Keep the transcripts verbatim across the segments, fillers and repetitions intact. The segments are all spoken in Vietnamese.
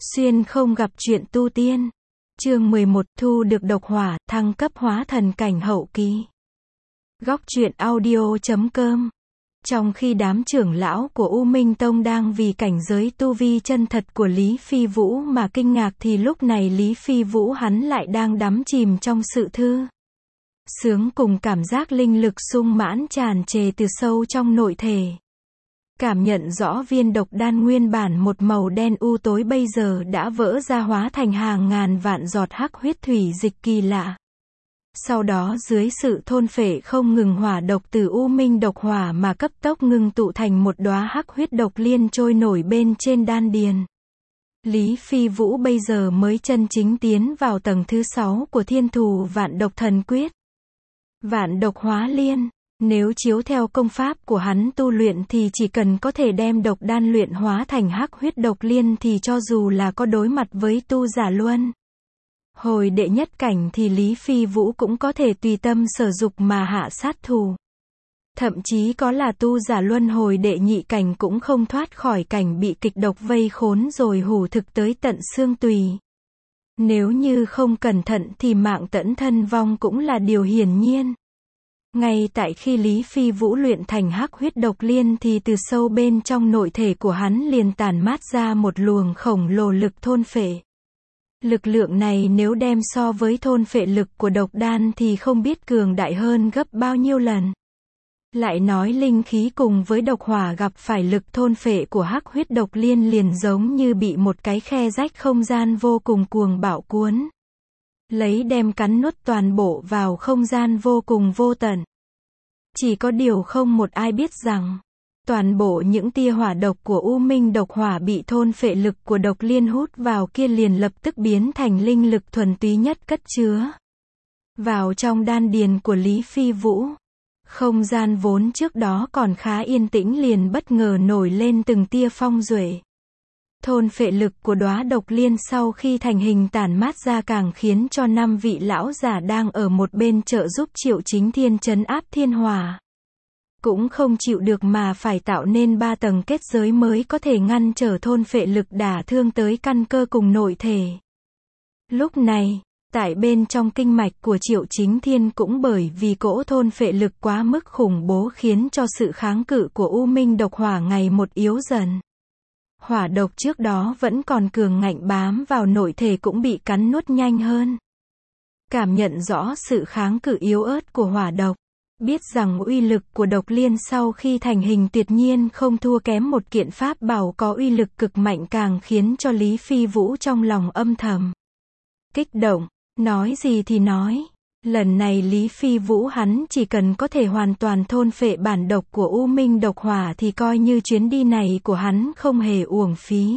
Xuyên không gặp chuyện tu tiên. Chương mười một, thu được độc hỏa, thăng cấp hóa thần cảnh hậu kỳ. Góc truyện audio chấm com. Trong khi đám trưởng lão của U Minh Tông đang vì cảnh giới tu vi chân thật của Lý Phi Vũ mà kinh ngạc thì lúc này Lý Phi Vũ hắn lại đang đắm chìm trong sự thư sướng cùng cảm giác linh lực sung mãn tràn trề từ sâu trong nội thể. Cảm nhận rõ viên độc đan nguyên bản một màu đen u tối bây giờ đã vỡ ra hóa thành hàng ngàn vạn giọt hắc huyết thủy dịch kỳ lạ. Sau đó dưới sự thôn phệ không ngừng hỏa độc từ U Minh độc hỏa mà cấp tốc ngưng tụ thành một đóa hắc huyết độc liên trôi nổi bên trên đan điền. Lý Phi Vũ bây giờ mới chân chính tiến vào tầng thứ sáu của Thiên Thù Vạn Độc Thần Quyết. Vạn độc hóa liên. Nếu chiếu theo công pháp của hắn tu luyện thì chỉ cần có thể đem độc đan luyện hóa thành hắc huyết độc liên thì cho dù là có đối mặt với tu giả luân hồi đệ nhất cảnh thì Lý Phi Vũ cũng có thể tùy tâm sở dục mà hạ sát thủ. Thậm chí có là tu giả luân hồi đệ nhị cảnh cũng không thoát khỏi cảnh bị kịch độc vây khốn rồi hủ thực tới tận xương tùy. Nếu như không cẩn thận thì mạng tẫn thân vong cũng là điều hiển nhiên. Ngay tại khi Lý Phi Vũ luyện thành hắc huyết độc liên thì từ sâu bên trong nội thể của hắn liền tản mát ra một luồng khổng lồ lực thôn phệ. Lực lượng này nếu đem so với thôn phệ lực của độc đan thì không biết cường đại hơn gấp bao nhiêu lần. Lại nói linh khí cùng với độc hỏa gặp phải lực thôn phệ của hắc huyết độc liên liền giống như bị một cái khe rách không gian vô cùng cuồng bạo cuốn lấy đem cắn nuốt toàn bộ vào không gian vô cùng vô tận. Chỉ có điều không một ai biết rằng, toàn bộ những tia hỏa độc của U Minh độc hỏa bị thôn phệ lực của độc liên hút vào kia liền lập tức biến thành linh lực thuần túy nhất cất chứa vào trong đan điền của Lý Phi Vũ. Không gian vốn trước đó còn khá yên tĩnh liền bất ngờ nổi lên từng tia phong duệ. Thôn phệ lực của đóa độc liên sau khi thành hình tản mát ra càng khiến cho năm vị lão giả đang ở một bên trợ giúp Triệu Chính Thiên trấn áp thiên hỏa. Cũng không chịu được mà phải tạo nên ba tầng kết giới mới có thể ngăn trở thôn phệ lực đả thương tới căn cơ cùng nội thể. Lúc này, tại bên trong kinh mạch của Triệu Chính Thiên cũng bởi vì cỗ thôn phệ lực quá mức khủng bố khiến cho sự kháng cự của U Minh độc hỏa ngày một yếu dần. Hỏa độc trước đó vẫn còn cường ngạnh bám vào nội thể cũng bị cắn nuốt nhanh hơn. Cảm nhận rõ sự kháng cự yếu ớt của hỏa độc, biết rằng uy lực của độc liên sau khi thành hình tuyệt nhiên không thua kém một kiện pháp bảo có uy lực cực mạnh càng khiến cho Lý Phi Vũ trong lòng âm thầm kích động, nói gì thì nói. Lần này Lý Phi Vũ hắn chỉ cần có thể hoàn toàn thôn phệ bản độc của U Minh độc hỏa thì coi như chuyến đi này của hắn không hề uổng phí.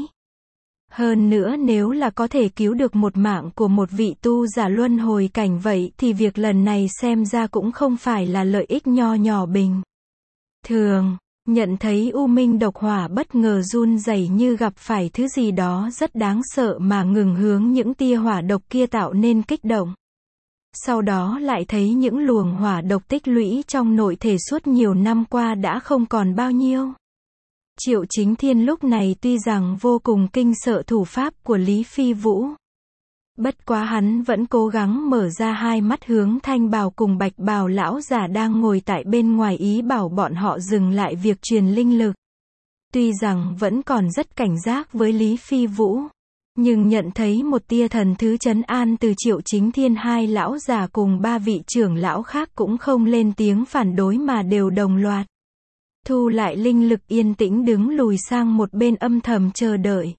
Hơn nữa nếu là có thể cứu được một mạng của một vị tu giả luân hồi cảnh vậy thì việc lần này xem ra cũng không phải là lợi ích nho nhỏ bình thường. Nhận thấy U Minh độc hỏa bất ngờ run rẩy như gặp phải thứ gì đó rất đáng sợ mà ngừng hướng những tia hỏa độc kia tạo nên kích động. Sau đó lại thấy những luồng hỏa độc tích lũy trong nội thể suốt nhiều năm qua đã không còn bao nhiêu. Triệu Chính Thiên lúc này tuy rằng vô cùng kinh sợ thủ pháp của Lý Phi Vũ. Bất quá hắn vẫn cố gắng mở ra hai mắt hướng Thanh Bào cùng Bạch Bào lão giả đang ngồi tại bên ngoài ý bảo bọn họ dừng lại việc truyền linh lực. Tuy rằng vẫn còn rất cảnh giác với Lý Phi Vũ, nhưng nhận thấy một tia thần thứ trấn an từ Triệu Chính Thiên, hai lão già cùng ba vị trưởng lão khác cũng không lên tiếng phản đối mà đều đồng loạt thu lại linh lực yên tĩnh đứng lùi sang một bên âm thầm chờ đợi.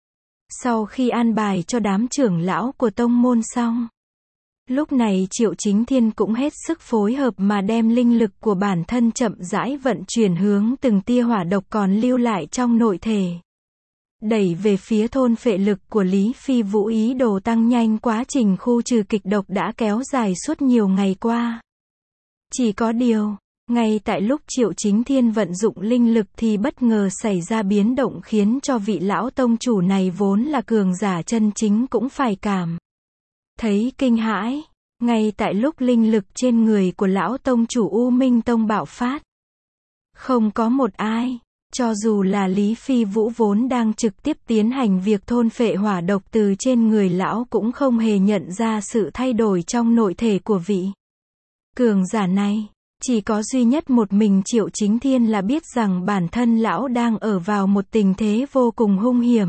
Sau khi an bài cho đám trưởng lão của tông môn xong, lúc này Triệu Chính Thiên cũng hết sức phối hợp mà đem linh lực của bản thân chậm rãi vận chuyển hướng từng tia hỏa độc còn lưu lại trong nội thể. Đẩy về phía thôn phệ lực của Lý Phi Vũ ý đồ tăng nhanh quá trình khu trừ kịch độc đã kéo dài suốt nhiều ngày qua. Chỉ có điều, ngay tại lúc Triệu Chính Thiên vận dụng linh lực thì bất ngờ xảy ra biến động khiến cho vị lão tông chủ này vốn là cường giả chân chính cũng phải cảm thấy kinh hãi. Ngay tại lúc linh lực trên người của lão tông chủ U Minh Tông bạo phát, không có một ai Cho dù là Lý Phi Vũ vốn đang trực tiếp tiến hành việc thôn phệ hỏa độc từ trên người lão cũng không hề nhận ra sự thay đổi trong nội thể của vị cường giả này. Chỉ có duy nhất một mình Triệu Chính Thiên là biết rằng bản thân lão đang ở vào một tình thế vô cùng hung hiểm.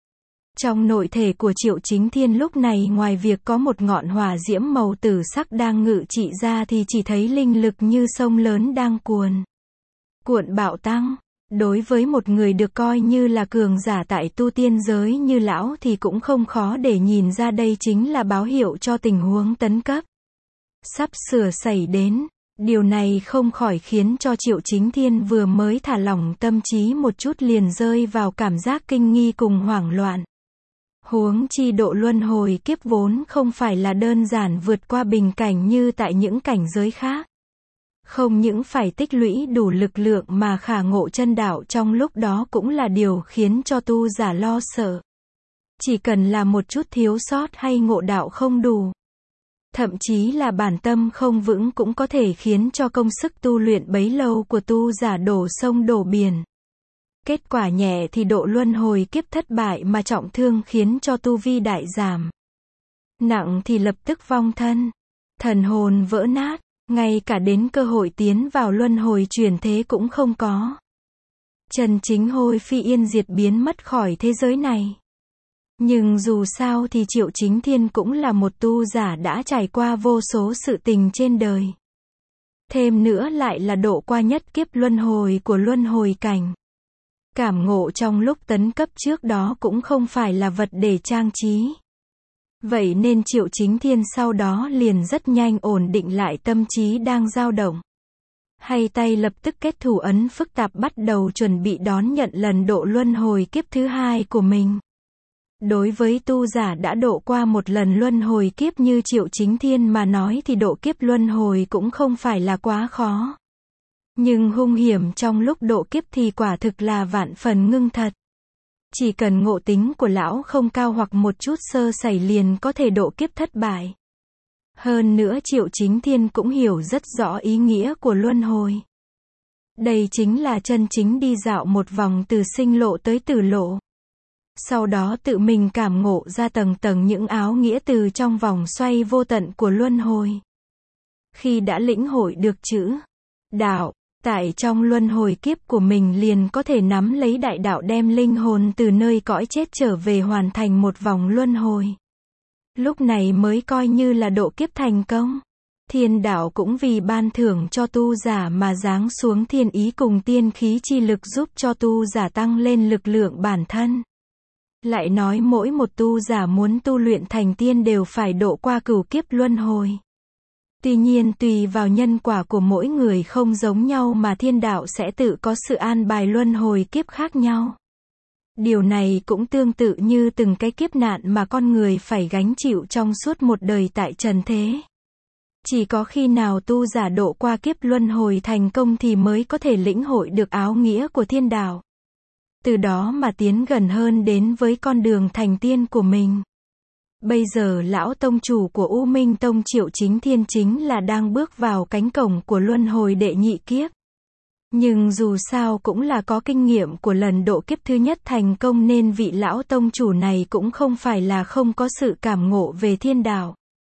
Trong nội thể của Triệu Chính Thiên lúc này ngoài việc có một ngọn hỏa diễm màu tử sắc đang ngự trị ra thì chỉ thấy linh lực như sông lớn đang cuồn cuộn bạo tăng. Đối với một người được coi như là cường giả tại tu tiên giới như lão thì cũng không khó để nhìn ra đây chính là báo hiệu cho tình huống tấn cấp sắp sửa xảy đến. Điều này không khỏi khiến cho Triệu Chính Thiên vừa mới thả lỏng tâm trí một chút liền rơi vào cảm giác kinh nghi cùng hoảng loạn. Huống chi độ luân hồi kiếp vốn không phải là đơn giản vượt qua bình cảnh như tại những cảnh giới khác. Không những phải tích lũy đủ lực lượng mà khả ngộ chân đạo trong lúc đó cũng là điều khiến cho tu giả lo sợ. Chỉ cần là một chút thiếu sót hay ngộ đạo không đủ, thậm chí là bản tâm không vững cũng có thể khiến cho công sức tu luyện bấy lâu của tu giả đổ sông đổ biển. Kết quả nhẹ thì độ luân hồi kiếp thất bại mà trọng thương khiến cho tu vi đại giảm. Nặng thì lập tức vong thân, thần hồn vỡ nát, ngay cả đến cơ hội tiến vào luân hồi chuyển thế cũng không có. Chân chính hôi phi yên diệt biến mất khỏi thế giới này. Nhưng dù sao thì Triệu Chính Thiên cũng là một tu giả đã trải qua vô số sự tình trên đời. Thêm nữa lại là độ qua nhất kiếp luân hồi của luân hồi cảnh. Cảm ngộ trong lúc tấn cấp trước đó cũng không phải là vật để trang trí. Vậy nên Triệu Chính Thiên sau đó liền rất nhanh ổn định lại tâm trí đang dao động. Hay tay lập tức kết thủ ấn phức tạp bắt đầu chuẩn bị đón nhận lần độ luân hồi kiếp thứ hai của mình. Đối với tu giả đã độ qua một lần luân hồi kiếp như Triệu Chính Thiên mà nói thì độ kiếp luân hồi cũng không phải là quá khó. Nhưng hung hiểm trong lúc độ kiếp thì quả thực là vạn phần ngưng thật. Chỉ cần ngộ tính của lão không cao hoặc một chút sơ sẩy liền có thể độ kiếp thất bại. Hơn nữa Triệu Chính Thiên cũng hiểu rất rõ ý nghĩa của luân hồi. Đây chính là chân chính đi dạo một vòng từ sinh lộ tới tử lộ. Sau đó tự mình cảm ngộ ra tầng tầng những áo nghĩa từ trong vòng xoay vô tận của luân hồi. Khi đã lĩnh hội được chữ đạo, tại trong luân hồi kiếp của mình liền có thể nắm lấy đại đạo đem linh hồn từ nơi cõi chết trở về hoàn thành một vòng luân hồi. Lúc này mới coi như là độ kiếp thành công. Thiên đạo cũng vì ban thưởng cho tu giả mà giáng xuống thiên ý cùng tiên khí chi lực giúp cho tu giả tăng lên lực lượng bản thân. Lại nói mỗi một tu giả muốn tu luyện thành tiên đều phải độ qua cửu kiếp luân hồi. Tuy nhiên tùy vào nhân quả của mỗi người không giống nhau mà thiên đạo sẽ tự có sự an bài luân hồi kiếp khác nhau. Điều này cũng tương tự như từng cái kiếp nạn mà con người phải gánh chịu trong suốt một đời tại trần thế. Chỉ có khi nào tu giả độ qua kiếp luân hồi thành công thì mới có thể lĩnh hội được áo nghĩa của thiên đạo. Từ đó mà tiến gần hơn đến với con đường thành tiên của mình. Bây giờ lão tông chủ của U Minh Tông Triệu Chính Thiên chính là đang bước vào cánh cổng của luân hồi đệ nhị kiếp. Nhưng dù sao cũng là có kinh nghiệm của lần độ kiếp thứ nhất thành công nên vị lão tông chủ này cũng không phải là không có sự cảm ngộ về thiên đạo.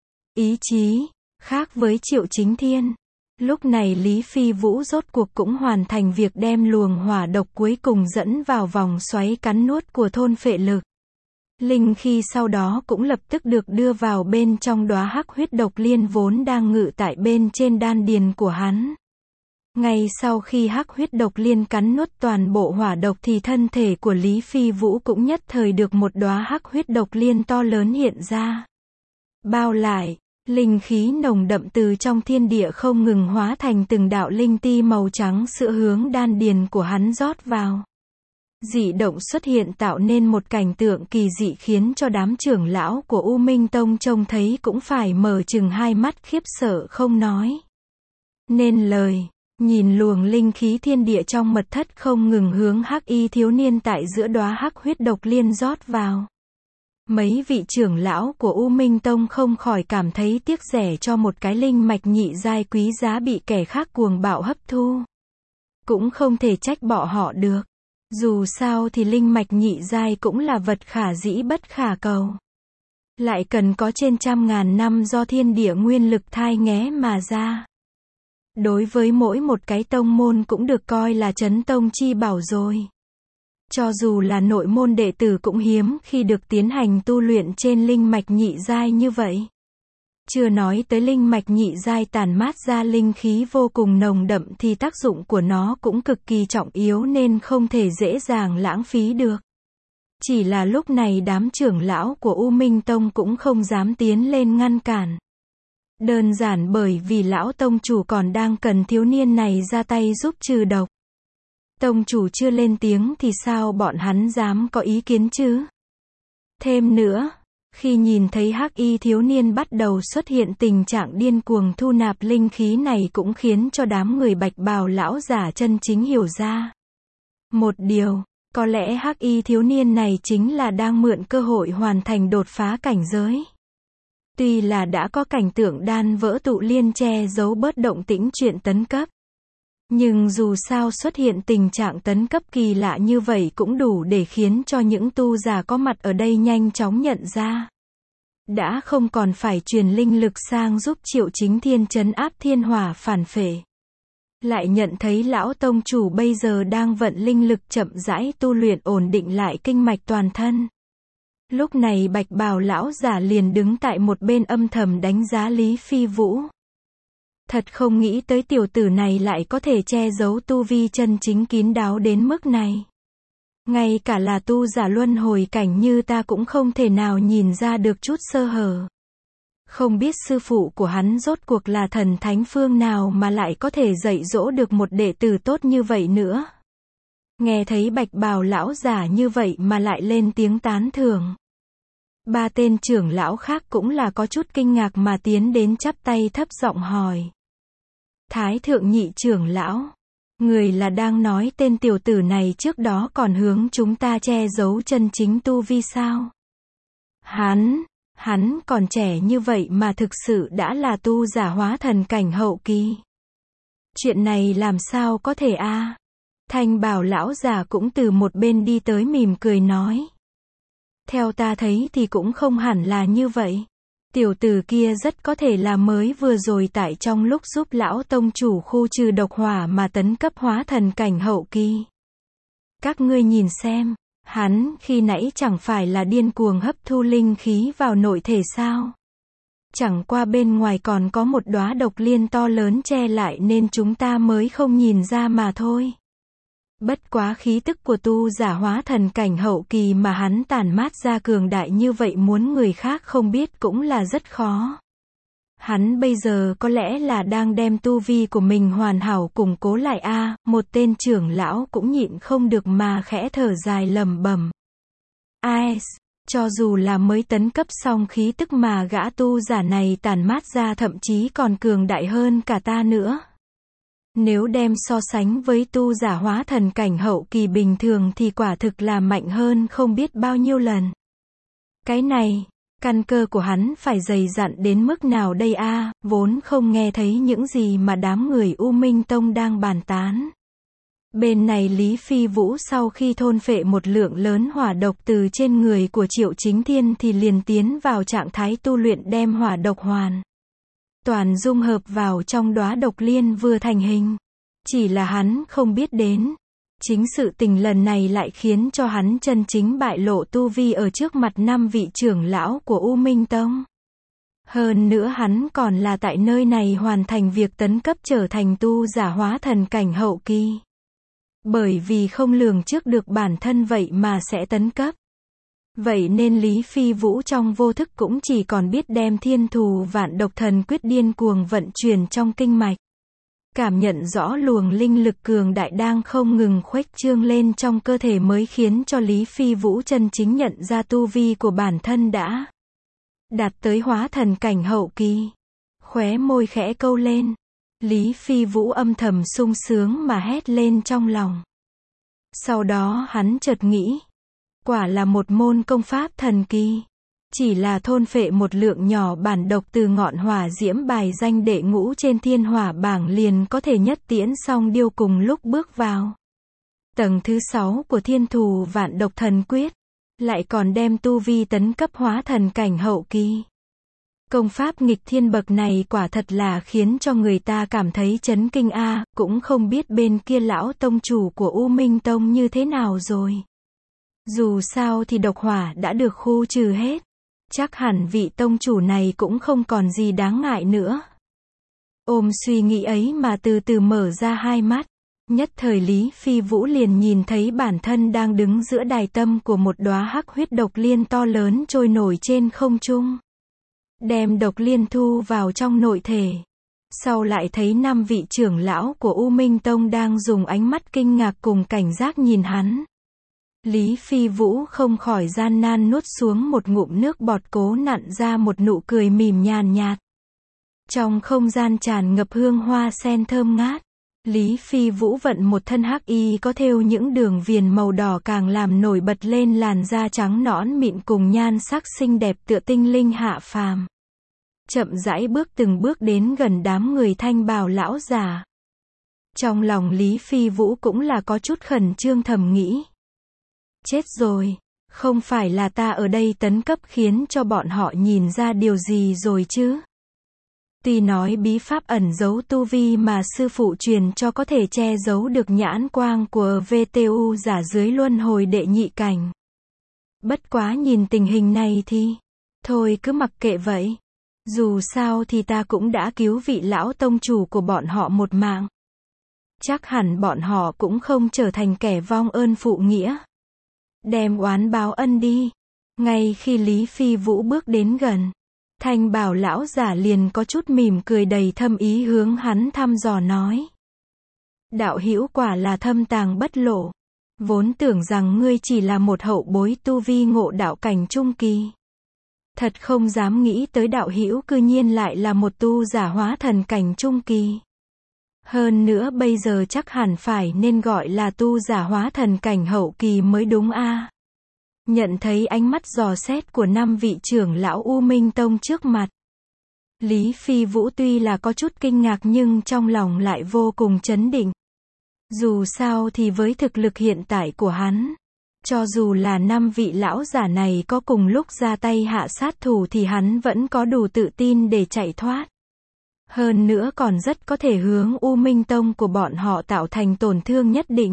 Ý chí, khác với Triệu Chính Thiên. Lúc này Lý Phi Vũ rốt cuộc cũng hoàn thành việc đem luồng hỏa độc cuối cùng dẫn vào vòng xoáy cắn nuốt của thôn phệ lực. Linh khi sau đó cũng lập tức được đưa vào bên trong đóa hắc huyết độc liên vốn đang ngự tại bên trên đan điền của hắn. Ngay sau khi hắc huyết độc liên cắn nuốt toàn bộ hỏa độc thì thân thể của Lý Phi Vũ cũng nhất thời được một đóa hắc huyết độc liên to lớn hiện ra. Bao lại, linh khí nồng đậm từ trong thiên địa không ngừng hóa thành từng đạo linh ti màu trắng sữa hướng đan điền của hắn rót vào. Dị động xuất hiện tạo nên một cảnh tượng kỳ dị khiến cho đám trưởng lão của U Minh Tông trông thấy cũng phải mở chừng hai mắt khiếp sợ không nói nên lời. Nhìn luồng linh khí thiên địa trong mật thất không ngừng hướng hắc y thiếu niên tại giữa đóa hắc huyết độc liên rót vào. Mấy vị trưởng lão của U Minh Tông không khỏi cảm thấy tiếc rẻ cho một cái linh mạch nhị giai quý giá bị kẻ khác cuồng bạo hấp thu. Cũng không thể trách bỏ họ được. Dù sao thì linh mạch nhị giai cũng là vật khả dĩ bất khả cầu. Lại cần có trên trăm ngàn năm do thiên địa nguyên lực thai nghé mà ra. Đối với mỗi một cái tông môn cũng được coi là chấn tông chi bảo rồi. Cho dù là nội môn đệ tử cũng hiếm khi được tiến hành tu luyện trên linh mạch nhị giai như vậy. Chưa nói tới linh mạch nhị giai tản mát ra linh khí vô cùng nồng đậm thì tác dụng của nó cũng cực kỳ trọng yếu nên không thể dễ dàng lãng phí được. Chỉ là lúc này đám trưởng lão của U Minh Tông cũng không dám tiến lên ngăn cản. Đơn giản bởi vì lão tông chủ còn đang cần thiếu niên này ra tay giúp trừ độc. Tông chủ chưa lên tiếng thì sao bọn hắn dám có ý kiến chứ? Thêm nữa, khi nhìn thấy hắc y thiếu niên bắt đầu xuất hiện tình trạng điên cuồng thu nạp linh khí này cũng khiến cho đám người bạch bào lão giả chân chính hiểu ra một điều, có lẽ hắc y thiếu niên này chính là đang mượn cơ hội hoàn thành đột phá cảnh giới. Tuy là đã có cảnh tượng đan vỡ tụ liên che giấu bớt động tĩnh chuyện tấn cấp. Nhưng dù sao xuất hiện tình trạng tấn cấp kỳ lạ như vậy cũng đủ để khiến cho những tu giả có mặt ở đây nhanh chóng nhận ra. Đã không còn phải truyền linh lực sang giúp Triệu Chính Thiên trấn áp thiên hỏa phản phệ. Lại nhận thấy lão tông chủ bây giờ đang vận linh lực chậm rãi tu luyện ổn định lại kinh mạch toàn thân. Lúc này bạch bào lão giả liền đứng tại một bên âm thầm đánh giá Lý Phi Vũ. Thật không nghĩ tới tiểu tử này lại có thể che giấu tu vi chân chính kín đáo đến mức này. Ngay cả là tu giả luân hồi cảnh như ta cũng không thể nào nhìn ra được chút sơ hở. Không biết sư phụ của hắn rốt cuộc là thần thánh phương nào mà lại có thể dạy dỗ được một đệ tử tốt như vậy nữa. Nghe thấy bạch bào lão giả như vậy mà lại lên tiếng tán thưởng. Ba tên trưởng lão khác cũng là có chút kinh ngạc mà tiến đến chắp tay thấp giọng hỏi. Thái thượng nhị trưởng lão, người là đang nói tên tiểu tử này trước đó còn hướng chúng ta che giấu chân chính tu vi sao? Hắn, hắn còn trẻ như vậy mà thực sự đã là tu giả hóa thần cảnh hậu kỳ. Chuyện này làm sao có thể a? À? Thanh bào lão già cũng từ một bên đi tới mỉm cười nói. Theo ta thấy thì cũng không hẳn là như vậy. Tiểu tử kia rất có thể là mới vừa rồi tại trong lúc giúp lão tông chủ khu trừ độc hỏa mà tấn cấp hóa thần cảnh hậu kỳ. Các ngươi nhìn xem, hắn khi nãy chẳng phải là điên cuồng hấp thu linh khí vào nội thể sao? Chẳng qua bên ngoài còn có một đóa độc liên to lớn che lại nên chúng ta mới không nhìn ra mà thôi. Bất quá khí tức của tu giả hóa thần cảnh hậu kỳ mà hắn tản mát ra cường đại như vậy muốn người khác không biết cũng là rất khó. Hắn bây giờ có lẽ là đang đem tu vi của mình hoàn hảo củng cố lại a. À, một tên trưởng lão cũng nhịn không được mà khẽ thở dài lẩm bẩm. Ai, cho dù là mới tấn cấp xong khí tức mà gã tu giả này tản mát ra thậm chí còn cường đại hơn cả ta nữa. Nếu đem so sánh với tu giả hóa thần cảnh hậu kỳ bình thường thì quả thực là mạnh hơn không biết bao nhiêu lần. Cái này, căn cơ của hắn phải dày dặn đến mức nào đây a? À, vốn không nghe thấy những gì mà đám người U Minh Tông đang bàn tán. Bên này Lý Phi Vũ sau khi thôn phệ một lượng lớn hỏa độc từ trên người của Triệu Chính Thiên thì liền tiến vào trạng thái tu luyện đem hỏa độc hoàn toàn dung hợp vào trong đóa độc liên vừa thành hình. Chỉ là hắn không biết đến, chính sự tình lần này lại khiến cho hắn chân chính bại lộ tu vi ở trước mặt năm vị trưởng lão của U Minh Tông. Hơn nữa hắn còn là tại nơi này hoàn thành việc tấn cấp trở thành tu giả hóa thần cảnh hậu kỳ. Bởi vì không lường trước được bản thân vậy mà sẽ tấn cấp. Vậy nên Lý Phi Vũ trong vô thức cũng chỉ còn biết đem thiên thù vạn độc thần quyết điên cuồng vận chuyển trong kinh mạch. Cảm nhận rõ luồng linh lực cường đại đang không ngừng khuếch trương lên trong cơ thể mới khiến cho Lý Phi Vũ chân chính nhận ra tu vi của bản thân đã đạt tới hóa thần cảnh hậu kỳ. Khóe môi khẽ câu lên. Lý Phi Vũ âm thầm sung sướng mà hét lên trong lòng. Sau đó hắn chợt nghĩ. Quả là một môn công pháp thần kỳ. Chỉ là thôn phệ một lượng nhỏ bản độc từ ngọn hỏa diễm bài danh đệ ngũ trên thiên hỏa bảng liền có thể nhất tiễn song điêu cùng lúc bước vào Tầng thứ sáu của Thiên Thù Vạn Độc Thần Quyết, lại còn đem tu vi tấn cấp hóa thần cảnh hậu kỳ. Công pháp nghịch thiên bậc này quả thật là khiến cho người ta cảm thấy chấn kinh a, cũng không biết bên kia lão tông chủ của U Minh Tông như thế nào rồi. Dù sao thì độc hỏa đã được khu trừ hết, chắc hẳn vị tông chủ này cũng không còn gì đáng ngại nữa. Ôm suy nghĩ ấy mà từ từ mở ra hai mắt, nhất thời Lý Phi Vũ liền nhìn thấy bản thân đang đứng giữa đài tâm của một đóa hắc huyết độc liên to lớn trôi nổi trên không trung. Đem độc liên thu vào trong nội thể. Sau lại thấy năm vị trưởng lão của U Minh Tông đang dùng ánh mắt kinh ngạc cùng cảnh giác nhìn hắn. Lý Phi Vũ không khỏi gian nan nuốt xuống một ngụm nước bọt, cố nặn ra một nụ cười mỉm nhàn nhạt. Trong không gian tràn ngập hương hoa sen thơm ngát, Lý Phi Vũ vận một thân hắc y có thêu những đường viền màu đỏ càng làm nổi bật lên làn da trắng nõn mịn cùng nhan sắc xinh đẹp tựa tinh linh hạ phàm. Chậm rãi bước từng bước đến gần đám người thanh bào lão già. Trong lòng Lý Phi Vũ cũng là có chút khẩn trương thầm nghĩ. Chết rồi, không phải là ta ở đây tấn cấp khiến cho bọn họ nhìn ra điều gì rồi chứ? Tuy nói bí pháp ẩn giấu tu vi mà sư phụ truyền cho có thể che giấu được nhãn quang của vê tê u giả dưới luân hồi đệ nhị cảnh. Bất quá nhìn tình hình này thì, thôi cứ mặc kệ vậy. Dù sao thì ta cũng đã cứu vị lão tông chủ của bọn họ một mạng. Chắc hẳn bọn họ cũng không trở thành kẻ vong ơn phụ nghĩa. Đem oán báo ân đi. Ngay khi Lý Phi Vũ bước đến gần, thanh bào lão giả liền có chút mỉm cười đầy thâm ý hướng hắn thăm dò nói. Đạo hữu quả là thâm tàng bất lộ. Vốn tưởng rằng ngươi chỉ là một hậu bối tu vi ngộ đạo cảnh trung kỳ. Thật không dám nghĩ tới đạo hữu cư nhiên lại là một tu giả hóa thần cảnh trung kỳ. Hơn nữa bây giờ chắc hẳn phải nên gọi là tu giả hóa thần cảnh hậu kỳ mới đúng a. Nhận thấy ánh mắt dò xét của năm vị trưởng lão U Minh Tông trước mặt, Lý Phi Vũ tuy là có chút kinh ngạc nhưng trong lòng lại vô cùng chấn định. Dù sao thì với thực lực hiện tại của hắn, cho dù là năm vị lão giả này có cùng lúc ra tay hạ sát thủ thì hắn vẫn có đủ tự tin để chạy thoát. Hơn nữa còn rất có thể hướng U Minh Tông của bọn họ tạo thành tổn thương nhất định.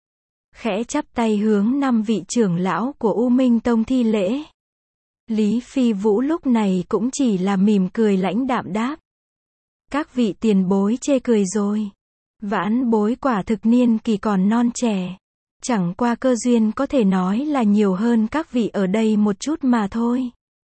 Khẽ chắp tay hướng năm vị trưởng lão của U Minh Tông thi lễ. Lý Phi Vũ lúc này cũng chỉ là mỉm cười lãnh đạm đáp. Các vị tiền bối chê cười rồi. Vãn bối quả thực niên kỳ còn non trẻ. Chẳng qua cơ duyên có thể nói là nhiều hơn các vị ở đây một chút mà thôi.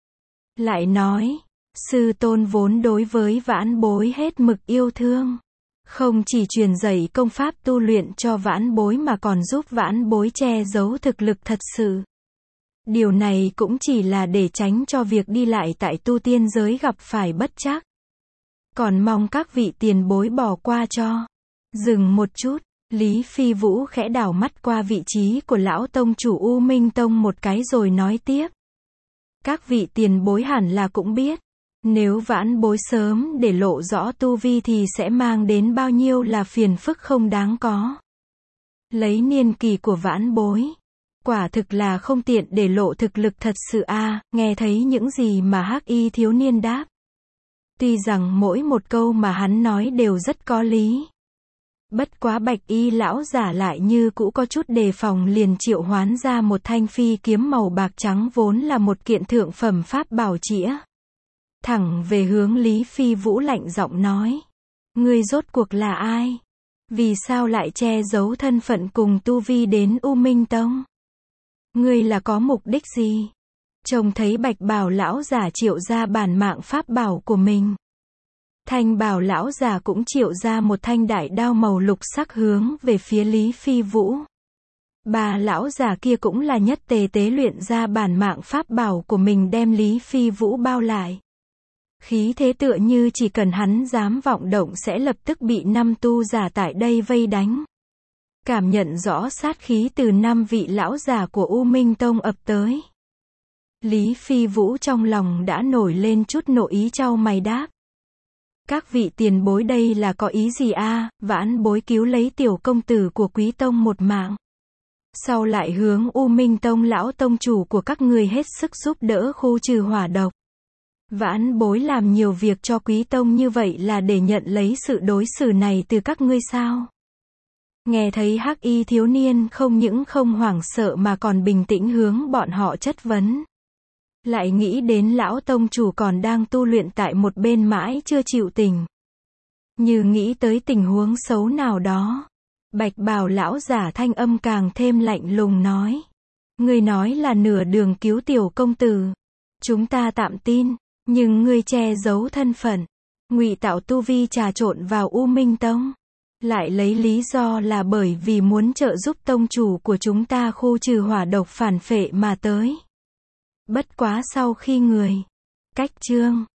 Lại nói, sư tôn vốn đối với vãn bối hết mực yêu thương. Không chỉ truyền dạy công pháp tu luyện cho vãn bối mà còn giúp vãn bối che giấu thực lực thật sự. Điều này cũng chỉ là để tránh cho việc đi lại tại tu tiên giới gặp phải bất trắc. Còn mong các vị tiền bối bỏ qua cho. Dừng một chút, Lý Phi Vũ khẽ đảo mắt qua vị trí của lão tông chủ U Minh Tông một cái rồi nói tiếp. Các vị tiền bối hẳn là cũng biết. Nếu vãn bối sớm để lộ rõ tu vi thì sẽ mang đến bao nhiêu là phiền phức không đáng có. Lấy niên kỳ của vãn bối, quả thực là không tiện để lộ thực lực thật sự a. Nghe thấy những gì mà hắc y thiếu niên đáp. Tuy rằng mỗi một câu mà hắn nói đều rất có lý. Bất quá bạch y lão giả lại như cũ có chút đề phòng liền triệu hoán ra một thanh phi kiếm màu bạc trắng vốn là một kiện thượng phẩm pháp bảo chĩa. Thẳng về hướng Lý Phi Vũ lạnh giọng nói. Ngươi rốt cuộc là ai? Vì sao lại che giấu thân phận cùng tu vi đến U Minh Tông? Ngươi là có mục đích gì? Trông thấy bạch bào lão giả triệu ra bản mạng pháp bảo của mình. Thanh bào lão giả cũng triệu ra một thanh đại đao màu lục sắc hướng về phía Lý Phi Vũ. Bà lão giả kia cũng là nhất tề tế luyện ra bản mạng pháp bảo của mình đem Lý Phi Vũ bao lại. Khí thế tựa như chỉ cần hắn dám vọng động sẽ lập tức bị năm tu giả tại đây vây đánh. Cảm nhận rõ sát khí từ năm vị lão giả của U Minh Tông ập tới. Lý Phi Vũ trong lòng đã nổi lên chút nộ ý chau mày đáp. Các vị tiền bối đây là có ý gì a? Vãn bối cứu lấy tiểu công tử của quý tông một mạng. sau lại hướng U Minh Tông lão tông chủ của các ngươi hết sức giúp đỡ khu trừ hỏa độc. Vãn bối làm nhiều việc cho quý tông như vậy là để nhận lấy sự đối xử này từ các ngươi sao? Nghe thấy hắc y thiếu niên không những không hoảng sợ mà còn bình tĩnh hướng bọn họ chất vấn. Lại nghĩ đến lão tông chủ còn đang tu luyện tại một bên mãi chưa chịu tỉnh. Như nghĩ tới tình huống xấu nào đó. Bạch bào lão giả thanh âm càng thêm lạnh lùng nói. Ngươi nói là nửa đường cứu tiểu công tử. Chúng ta tạm tin, nhưng ngươi che giấu thân phận. Ngụy tạo tu vi trà trộn vào U Minh Tông. Lại lấy lý do là bởi vì muốn trợ giúp tông chủ của chúng ta khu trừ hỏa độc phản phệ mà tới. Bất quá sau khi người cách chương